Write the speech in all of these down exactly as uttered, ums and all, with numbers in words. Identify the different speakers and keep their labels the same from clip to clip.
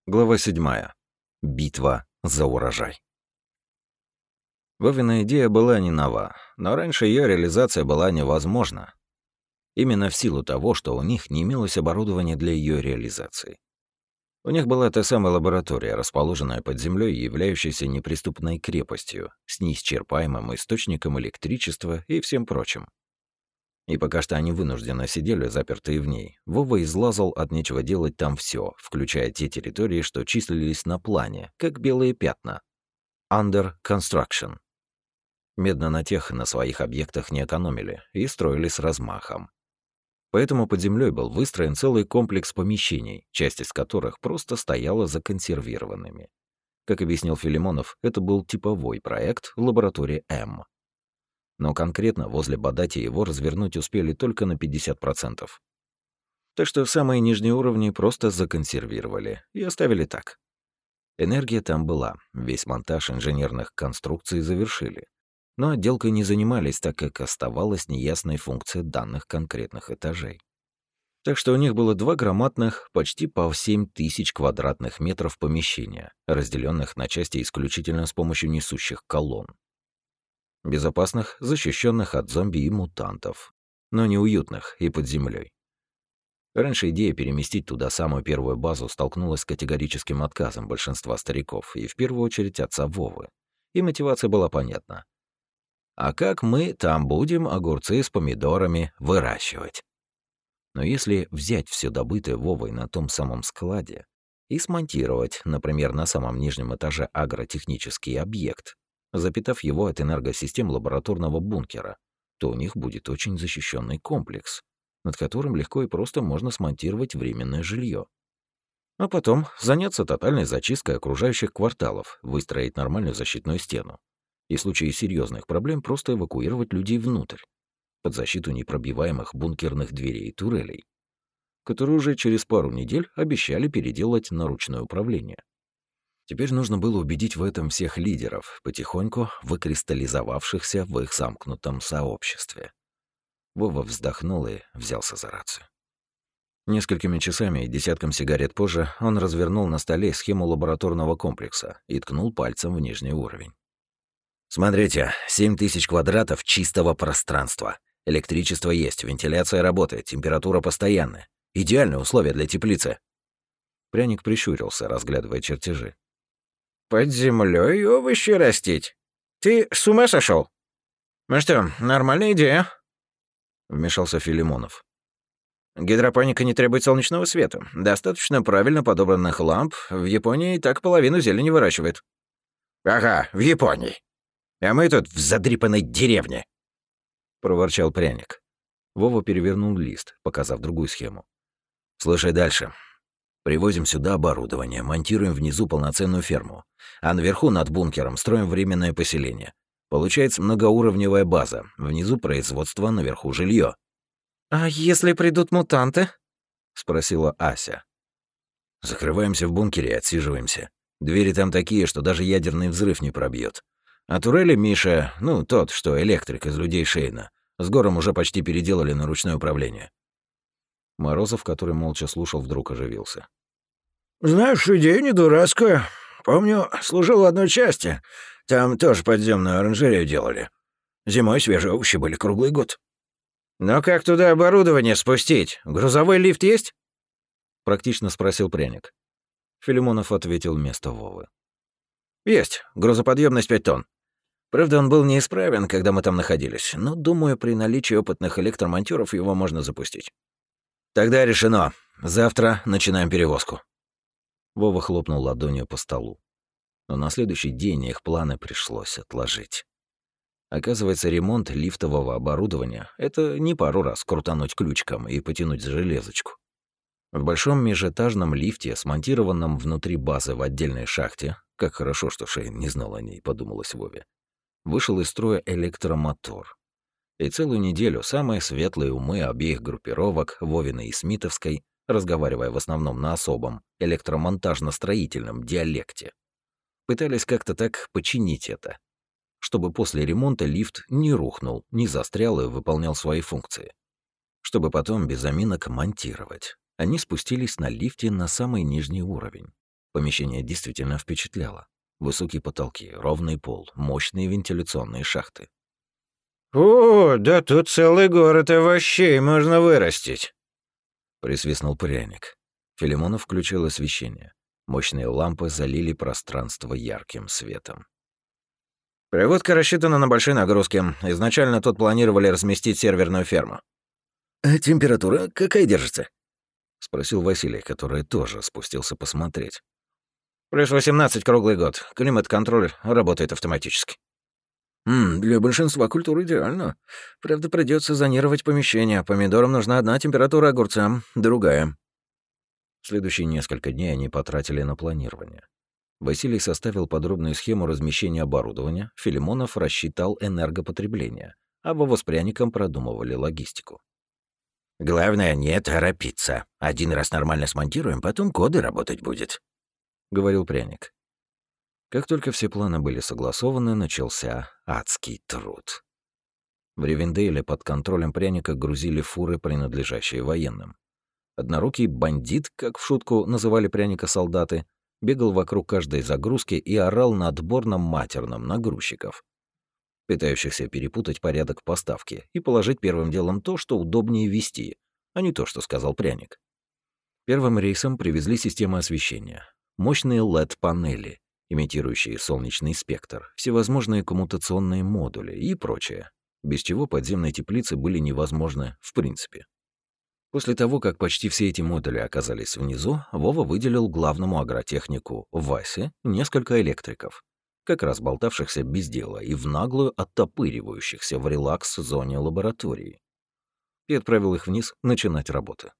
Speaker 1: Глава седьмая. Битва за урожай. Вовина идея была не нова, но раньше ее реализация была невозможна. Именно в силу того, что у них не имелось оборудования для ее реализации. У них была та самая лаборатория, расположенная под землей и являющаяся неприступной крепостью, с неисчерпаемым источником электричества и всем прочим. И пока что они вынужденно сидели, запертые в ней, Вова излазал от нечего делать там все, включая те территории, что числились на плане, как белые пятна. Under construction. Медно на тех на своих объектах не экономили и строили с размахом. Поэтому под землей был выстроен целый комплекс помещений, часть из которых просто стояла законсервированными. Как объяснил Филимонов, это был типовой проект лаборатории М. Но конкретно возле Бадати его развернуть успели только на пятьдесят процентов. Так что самые нижние уровни просто законсервировали и оставили так. Энергия там была, весь монтаж инженерных конструкций завершили. Но отделкой не занимались, так как оставалась неясной функция данных конкретных этажей. Так что у них было два громадных, почти по семь тысяч квадратных метров помещения, разделенных на части исключительно с помощью несущих колонн. Безопасных, защищенных от зомби и мутантов, но неуютных и под землей. Раньше идея переместить туда самую первую базу столкнулась с категорическим отказом большинства стариков, и в первую очередь отца Вовы. И мотивация была понятна. А как мы там будем огурцы с помидорами выращивать? Но если взять все добытое Вовой на том самом складе и смонтировать, например, на самом нижнем этаже агротехнический объект, запитав его от энергосистем лабораторного бункера, то у них будет очень защищенный комплекс, над которым легко и просто можно смонтировать временное жилье. А потом заняться тотальной зачисткой окружающих кварталов, выстроить нормальную защитную стену. И в случае серьезных проблем просто эвакуировать людей внутрь, под защиту непробиваемых бункерных дверей и турелей, которые уже через пару недель обещали переделать на ручное управление. Теперь нужно было убедить в этом всех лидеров, потихоньку выкристаллизовавшихся в их замкнутом сообществе. Вова вздохнул и взялся за рацию. Несколькими часами и десятком сигарет позже он развернул на столе схему лабораторного комплекса и ткнул пальцем в нижний уровень. «Смотрите, семь тысяч квадратов чистого пространства. Электричество есть, вентиляция работает, температура постоянная. Идеальные условия для теплицы». Пряник прищурился, разглядывая чертежи.
Speaker 2: «Под землей овощи растить? Ты с ума сошел? Ну что, нормальная идея?» Вмешался Филимонов. «Гидропоника не требует солнечного света. Достаточно правильно подобранных ламп. В Японии так половину зелени выращивает». «Ага, в Японии. А мы тут в задрипанной деревне», — проворчал Пряник.
Speaker 1: Вова перевернул лист, показав другую схему. «Слушай дальше. Привозим сюда оборудование, монтируем внизу полноценную ферму, а наверху над бункером строим временное поселение. Получается многоуровневая база. Внизу производство, наверху жилье.
Speaker 2: «А если придут мутанты?»
Speaker 1: — спросила Ася. «Закрываемся в бункере и отсиживаемся. Двери там такие, что даже ядерный взрыв не пробьет. А турели Миша, ну, тот, что электрик из людей Шейна, с Гором уже почти переделали на ручное управление». Морозов, который молча слушал, вдруг оживился.
Speaker 2: «Знаешь, идея не дурацкая. Помню, служил в одной части. Там тоже подземную оранжерею делали. Зимой свежие овощи были круглый год». «Но как туда оборудование спустить? Грузовой лифт есть?»
Speaker 1: — практично спросил Пряник. Филимонов ответил вместо Вовы.
Speaker 2: «Есть. Грузоподъемность пять тонн. Правда, он был неисправен, когда мы там находились, но, думаю, при наличии опытных электромонтёров его можно запустить».
Speaker 1: «Тогда решено. Завтра начинаем перевозку». Вова хлопнул ладонью по столу. Но на следующий день их планы пришлось отложить. Оказывается, ремонт лифтового оборудования — это не пару раз крутануть ключиком и потянуть за железочку. В большом межэтажном лифте, смонтированном внутри базы в отдельной шахте, как хорошо, что Шейн не знал о ней, подумалось Вове, вышел из строя электромотор. И целую неделю самые светлые умы обеих группировок, Вовиной и Смитовской, разговаривая в основном на особом электромонтажно-строительном диалекте, пытались как-то так починить это, чтобы после ремонта лифт не рухнул, не застрял и выполнял свои функции. Чтобы потом без заминок монтировать. Они спустились на лифте на самый нижний уровень. Помещение действительно впечатляло. Высокие потолки, ровный пол, мощные вентиляционные шахты.
Speaker 2: «О, да тут целый город овощей можно вырастить!»
Speaker 1: Присвистнул пряник. Филимонов включил освещение. Мощные лампы залили пространство ярким светом.
Speaker 2: «Проводка рассчитана на большие нагрузки. Изначально тут планировали разместить серверную ферму».
Speaker 1: «А температура какая держится?» — спросил Василий, который тоже спустился посмотреть.
Speaker 2: «Плюс восемнадцать круглый год. Климат-контроль работает автоматически».
Speaker 1: «М, для большинства культур идеально. Правда, придется зонировать помещение. Помидорам нужна одна температура, огурцам — другая». Следующие несколько дней они потратили на планирование. Василий составил подробную схему размещения оборудования, Филимонов рассчитал энергопотребление, а Вова с пряником продумывали логистику.
Speaker 2: «Главное, не торопиться. Один раз нормально смонтируем, потом коды работать будет»,
Speaker 1: — говорил пряник. Как только все планы были согласованы, начался адский труд. В Ривенделе под контролем пряника грузили фуры, принадлежащие военным. Однорукий бандит, как в шутку называли пряника солдаты, бегал вокруг каждой загрузки и орал на отборном матерном на грузчиков, пытающихся перепутать порядок поставки и положить первым делом то, что удобнее вести, а не то, что сказал пряник. Первым рейсом привезли системы освещения, мощные эл и ди-панели, имитирующие солнечный спектр, всевозможные коммутационные модули и прочее, без чего подземные теплицы были невозможны в принципе. После того, как почти все эти модули оказались внизу, Вова выделил главному агротехнику Васе несколько электриков, как раз болтавшихся без дела и в наглую оттопыривающихся в релакс-зоне лаборатории, и отправил их вниз начинать работу.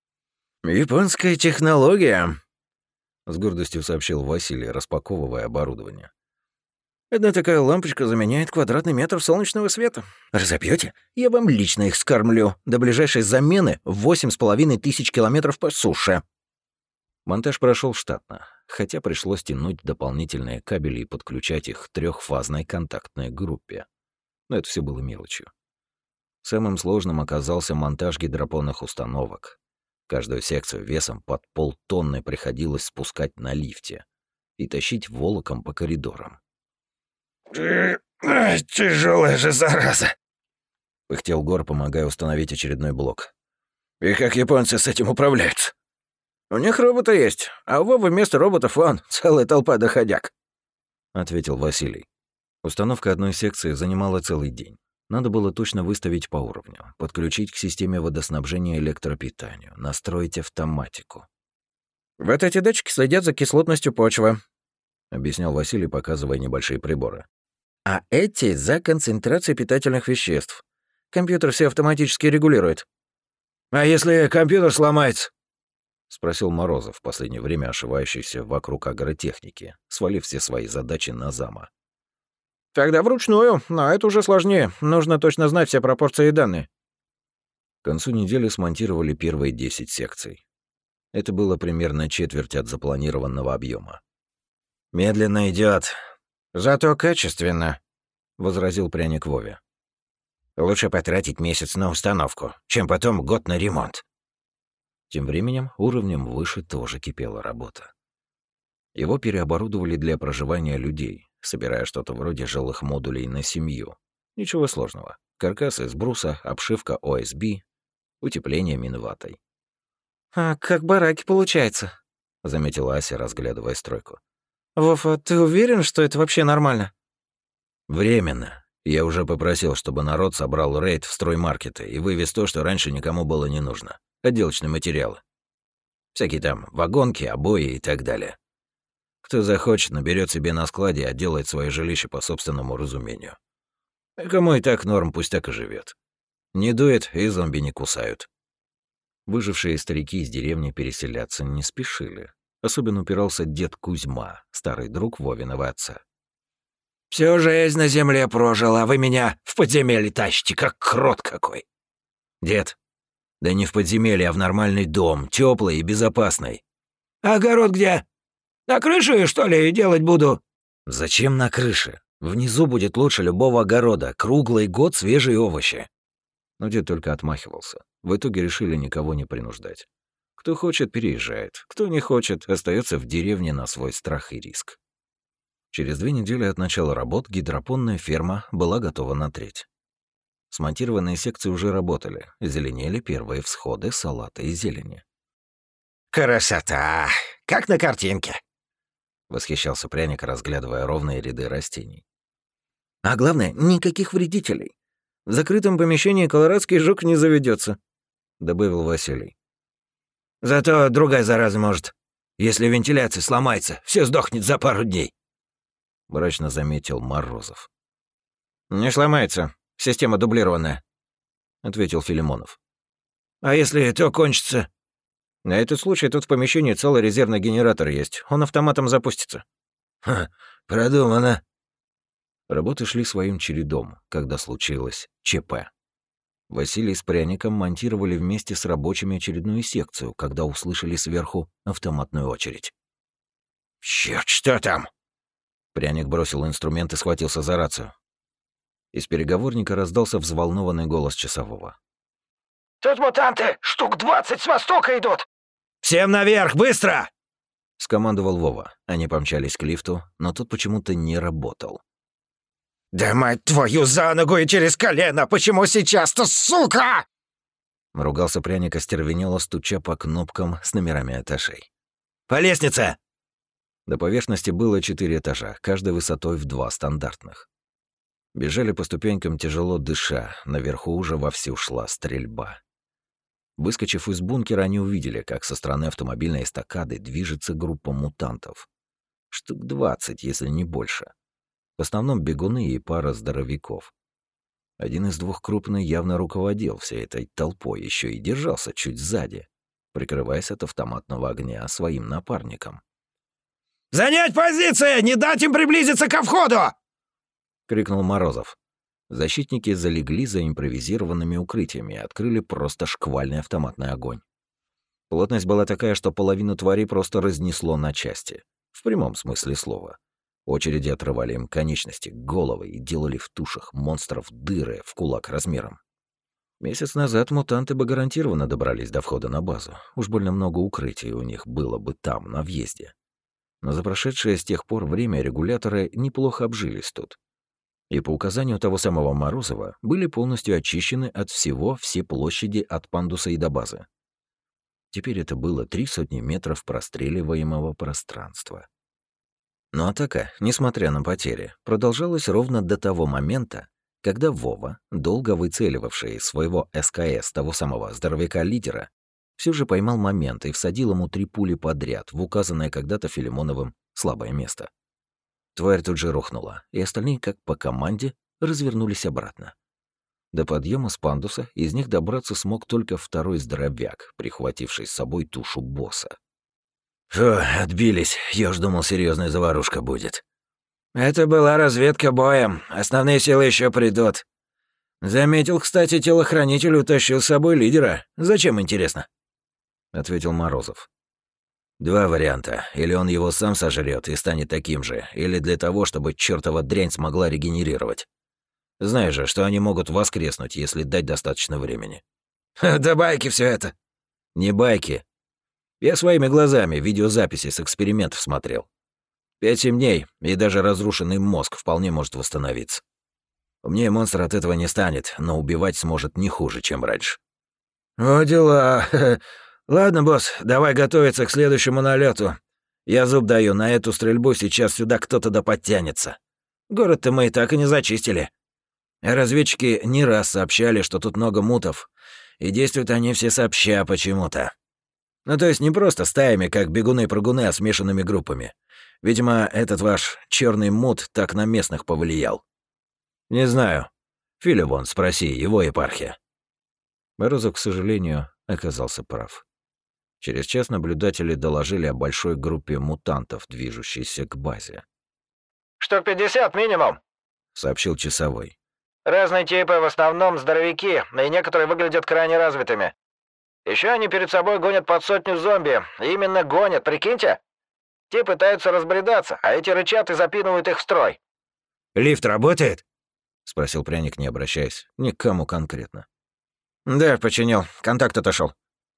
Speaker 2: «Японская технология»,
Speaker 1: — с гордостью сообщил Василий, распаковывая оборудование.
Speaker 2: «Одна такая лампочка заменяет квадратный метр солнечного света. Разобьете? Я вам лично их скормлю. До ближайшей замены восемь с половиной тысяч километров по суше».
Speaker 1: Монтаж прошел штатно, хотя пришлось тянуть дополнительные кабели и подключать их к трехфазной контактной группе. Но это все было мелочью. Самым сложным оказался монтаж гидропонных установок. Каждую секцию весом под полтонны приходилось спускать на лифте и тащить волоком по коридорам.
Speaker 2: «Тяжелая же зараза!»
Speaker 1: — пыхтел Гор, помогая установить очередной блок.
Speaker 2: «И как японцы с этим управляются?» «У них роботы есть, а у Вовы вместо роботов вон целая толпа доходяг»,
Speaker 1: — ответил Василий. Установка одной секции занимала целый день. Надо было точно выставить по уровню, подключить к системе водоснабжения и электропитанию, настроить автоматику.
Speaker 2: «Вот эти датчики следят за кислотностью почвы»,
Speaker 1: — объяснял Василий, показывая небольшие приборы.
Speaker 2: «А эти за концентрацией питательных веществ. Компьютер все автоматически регулирует». «А если компьютер сломается?»
Speaker 1: — спросил Морозов, в последнее время ошивающийся вокруг агротехники, свалив все свои задачи на зама.
Speaker 2: «Тогда вручную, но это уже сложнее. Нужно точно знать все пропорции и данные».
Speaker 1: К концу недели смонтировали первые десять секций. Это было примерно четверть от запланированного объема.
Speaker 2: «Медленно идет, зато качественно», — возразил пряник Вове. «Лучше потратить месяц на установку, чем потом год на ремонт».
Speaker 1: Тем временем уровнем выше тоже кипела работа. Его переоборудовали для проживания людей, собирая что-то вроде жилых модулей на семью. Ничего сложного. Каркас из бруса, обшивка о эс би, утепление минватой.
Speaker 3: «А как бараки получается?»
Speaker 1: — заметила Ася, разглядывая стройку.
Speaker 3: «Вов, а ты уверен, что это вообще нормально?»
Speaker 1: «Временно. Я уже попросил, чтобы народ собрал рейд в строймаркеты и вывез то, что раньше никому было не нужно. Отделочные материалы. Всякие там вагонки, обои и так далее. Кто захочет, наберет себе на складе и отделает свое жилище по собственному разумению. А кому и так норм, пусть так и живет. Не дует и зомби не кусают». Выжившие старики из деревни переселяться не спешили. Особенно упирался дед Кузьма, старый друг Вовиного отца.
Speaker 2: «Всю жизнь на земле прожил, а вы меня в подземелье тащите, как крот какой».
Speaker 1: «Дед, да не в подземелье, а в нормальный дом, теплый и безопасный».
Speaker 2: «А огород где? На крыше, что ли, делать буду?»
Speaker 1: «Зачем на крыше? Внизу будет лучше любого огорода, круглый год свежие овощи». Но дед только отмахивался. В итоге решили никого не принуждать. Кто хочет, переезжает. Кто не хочет, остается в деревне на свой страх и риск. Через две недели от начала работ гидропонная ферма была готова на треть. Смонтированные секции уже работали, зеленели первые всходы салата и зелени.
Speaker 2: «Красота! Как на картинке!»
Speaker 1: — восхищался пряник, разглядывая ровные ряды растений.
Speaker 3: «А главное, никаких вредителей. В закрытом помещении колорадский жук не заведется, добавил Василий.
Speaker 2: «Зато другая зараза может. Если вентиляция сломается, все сдохнет за пару дней», —
Speaker 1: мрачно заметил Морозов.
Speaker 2: «Не сломается. Система дублированная», — ответил Филимонов. «А если то кончится?»
Speaker 3: «На этот случай тут в помещении целый резервный генератор есть. Он автоматом запустится».
Speaker 2: «Ха, продумано».
Speaker 1: Работы шли своим чередом, когда случилось ЧП. Василий с пряником монтировали вместе с рабочими очередную секцию, когда услышали сверху автоматную очередь.
Speaker 2: «Чёрт, что там?»
Speaker 1: Пряник бросил инструмент и схватился за рацию. Из переговорника раздался взволнованный голос часового.
Speaker 4: «Тут мутанты! Штук двадцать с востока идут!»
Speaker 2: «Всем наверх, быстро!»
Speaker 1: — скомандовал Вова. Они помчались к лифту, но тот почему-то не работал.
Speaker 2: «Да мать твою за ногу и через колено! Почему сейчас-то, сука?»
Speaker 1: Ругался пряник остервенело, стуча по кнопкам с номерами этажей.
Speaker 2: «По лестнице!»
Speaker 1: До поверхности было четыре этажа, каждый высотой в два стандартных. Бежали по ступенькам, тяжело дыша, наверху уже вовсю шла стрельба. Выскочив из бункера, они увидели, как со стороны автомобильной эстакады движется группа мутантов. Штук двадцать, если не больше. В основном бегуны и пара здоровяков. Один из двух крупный явно руководил всей этой толпой, еще и держался чуть сзади, прикрываясь от автоматного огня своим напарником.
Speaker 2: «Занять позиции! Не дать им приблизиться ко входу!»
Speaker 1: — крикнул Морозов. Защитники залегли за импровизированными укрытиями и открыли просто шквальный автоматный огонь. Плотность была такая, что половину тварей просто разнесло на части. В прямом смысле слова. Очереди отрывали им конечности, головы и делали в тушах монстров дыры в кулак размером. Месяц назад мутанты бы гарантированно добрались до входа на базу. Уж больно много укрытий у них было бы там, на въезде. Но за прошедшее с тех пор время регуляторы неплохо обжились тут. И по указанию того самого Морозова были полностью очищены от всего все площади от пандуса и до базы. Теперь это было три сотни метров простреливаемого пространства. Но атака, несмотря на потери, продолжалась ровно до того момента, когда Вова, долго выцеливавший из своего СКС того самого здоровяка-лидера, все же поймал момент и всадил ему три пули подряд в указанное когда-то Филимоновым слабое место. Тварь тут же рухнула, и остальные, как по команде, развернулись обратно. До подъема с пандуса из них добраться смог только второй здоровяк, прихвативший с собой тушу босса.
Speaker 2: «Фу, отбились. Я уж думал, серьезная заварушка будет».
Speaker 3: «Это была разведка боем. Основные силы еще придут. Заметил, кстати, телохранитель утащил с собой лидера. Зачем, интересно?»
Speaker 1: — ответил Морозов.
Speaker 2: «Два варианта. Или он его сам сожрет и станет таким же, или для того, чтобы чертова дрянь смогла регенерировать. Знаешь же, что они могут воскреснуть, если дать достаточно времени».
Speaker 3: «Да байки все это».
Speaker 2: «Не байки. Я своими глазами видеозаписи с экспериментов смотрел. Пять-семь дней, и даже разрушенный мозг вполне может восстановиться. Мне монстр от этого не станет, но убивать сможет не хуже, чем раньше».
Speaker 3: «О, дела. Ладно, босс, давай готовиться к следующему налету. Я зуб даю, на эту стрельбу сейчас сюда кто-то да подтянется. Город-то мы и так и не зачистили. Разведчики не раз сообщали, что тут много мутов, и действуют они все сообща почему-то. Ну, то есть не просто стаями, как бегуны-прыгуны, а смешанными группами. Видимо, этот ваш черный мут так на местных повлиял».
Speaker 2: «Не знаю. Филя вон, спроси, его епархия».
Speaker 1: Морозов, к сожалению, оказался прав. Через час наблюдатели доложили о большой группе мутантов, движущейся к базе.
Speaker 4: «Штук пятьдесят минимум»,
Speaker 1: — сообщил часовой.
Speaker 4: «Разные типы, в основном здоровяки, и некоторые выглядят крайне развитыми. Еще они перед собой гонят под сотню зомби. Именно гонят, прикиньте. Те пытаются разбредаться, а эти рычат и запинывают их в строй».
Speaker 2: «Лифт работает?»
Speaker 1: — спросил пряник, не обращаясь ни к кому конкретно.
Speaker 3: «Да, починил. Контакт отошел», —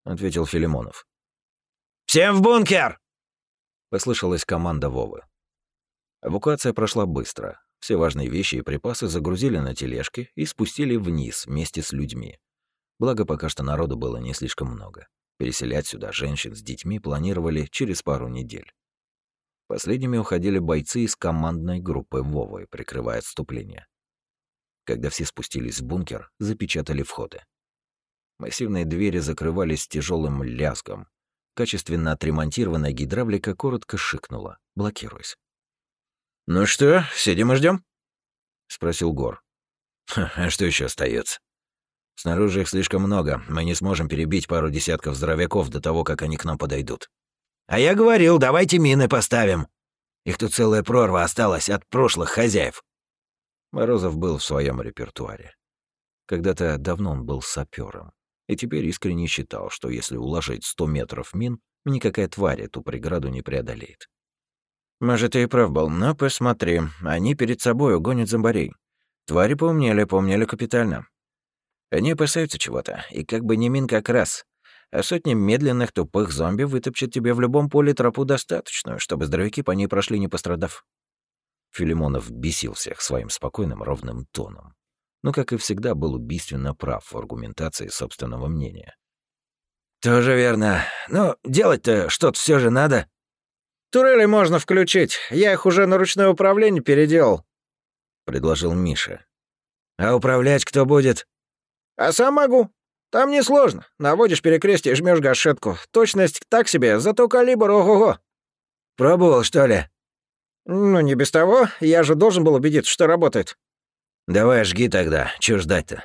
Speaker 1: ответил Филимонов.
Speaker 3: «Всем в бункер!»
Speaker 1: — послышалась команда Вовы. Эвакуация прошла быстро. Все важные вещи и припасы загрузили на тележки и спустили вниз вместе с людьми. Благо, пока что народу было не слишком много. Переселять сюда женщин с детьми планировали через пару недель. Последними уходили бойцы из командной группы Вовы, прикрывая отступление. Когда все спустились в бункер, запечатали входы. Массивные двери закрывались с тяжелым лязгом. Качественно отремонтированная гидравлика коротко шикнула, блокируясь.
Speaker 3: «Ну что, сидим и ждем?
Speaker 1: Спросил Гор.
Speaker 3: «А что еще остается? Снаружи их слишком много, мы не сможем перебить пару десятков здоровяков до того, как они к нам подойдут. А я говорил, давайте мины поставим. Их тут целая прорва осталась от прошлых хозяев».
Speaker 1: Морозов был в своем репертуаре. Когда-то давно он был сапером, и теперь искренне считал, что если уложить сто метров мин, никакая тварь эту преграду не преодолеет.
Speaker 3: «Может, ты и прав был, но посмотри, они перед собой угонят зомбарей. Твари поумнели, поумнели капитально. Они опасаются чего-то, и как бы не мин как раз. А сотни медленных тупых зомби вытопчет тебе в любом поле тропу достаточную, чтобы здоровяки по ней прошли, не пострадав».
Speaker 1: Филимонов бесил всех своим спокойным ровным тоном, но, как и всегда, был убийственно прав в аргументации собственного мнения.
Speaker 3: «Тоже верно. Но делать-то что-то все же надо».
Speaker 2: «Турели можно включить. Я их уже на ручное управление переделал»,
Speaker 1: — предложил Миша.
Speaker 3: «А управлять кто будет?»
Speaker 2: «А сам могу. Там несложно. Наводишь перекрестие, жмешь гашетку. Точность так себе, зато калибр ого-го».
Speaker 3: «Пробовал, что ли?»
Speaker 2: «Ну, не без того. Я же должен был убедиться, что работает».
Speaker 3: «Давай жги тогда. Чё ждать-то?»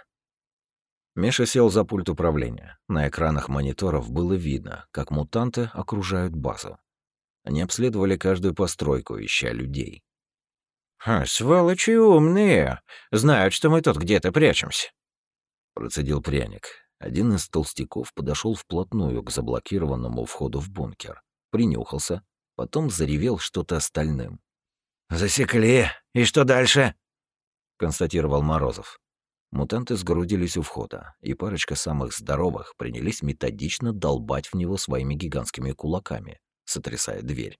Speaker 1: Миша сел за пульт управления. На экранах мониторов было видно, как мутанты окружают базу. Они обследовали каждую постройку, ища людей.
Speaker 3: «Ха, сволочи умные. Знают, что мы тут где-то прячемся»,
Speaker 1: — процедил пряник. Один из толстяков подошел вплотную к заблокированному входу в бункер, принюхался, потом заревел что-то остальным.
Speaker 3: «Засекли. И что дальше?»
Speaker 1: — констатировал Морозов. Мутанты сгрудились у входа, и парочка самых здоровых принялись методично долбать в него своими гигантскими кулаками, сотрясая дверь.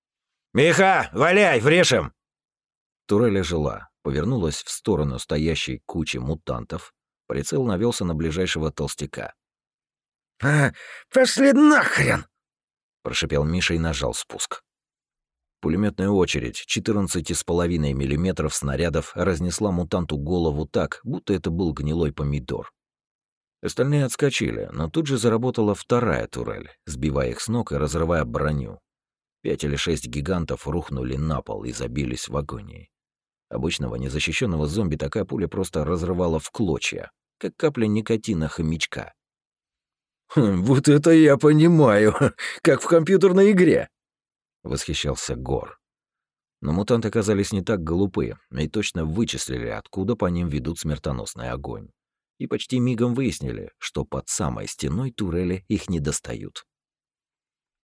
Speaker 3: «Миха, валяй, врешим!»
Speaker 1: Турель ожила, повернулась в сторону стоящей кучи мутантов, прицел навелся на ближайшего толстяка.
Speaker 3: «А, пошли нахрен!»
Speaker 1: — прошипел Миша и нажал спуск. Пулеметная очередь четырнадцать с половиной миллиметров снарядов разнесла мутанту голову так, будто это был гнилой помидор. Остальные отскочили, но тут же заработала вторая турель, сбивая их с ног и разрывая броню. Пять или шесть гигантов рухнули на пол и забились в агонии. Обычного незащищенного зомби такая пуля просто разрывала в клочья, как капля никотина хомячка.
Speaker 3: «Хм, вот это я понимаю, как в компьютерной игре!»
Speaker 1: — восхищался Гор. Но мутанты оказались не так глупы и точно вычислили, откуда по ним ведут смертоносный огонь. И почти мигом выяснили, что под самой стеной турели их не достают.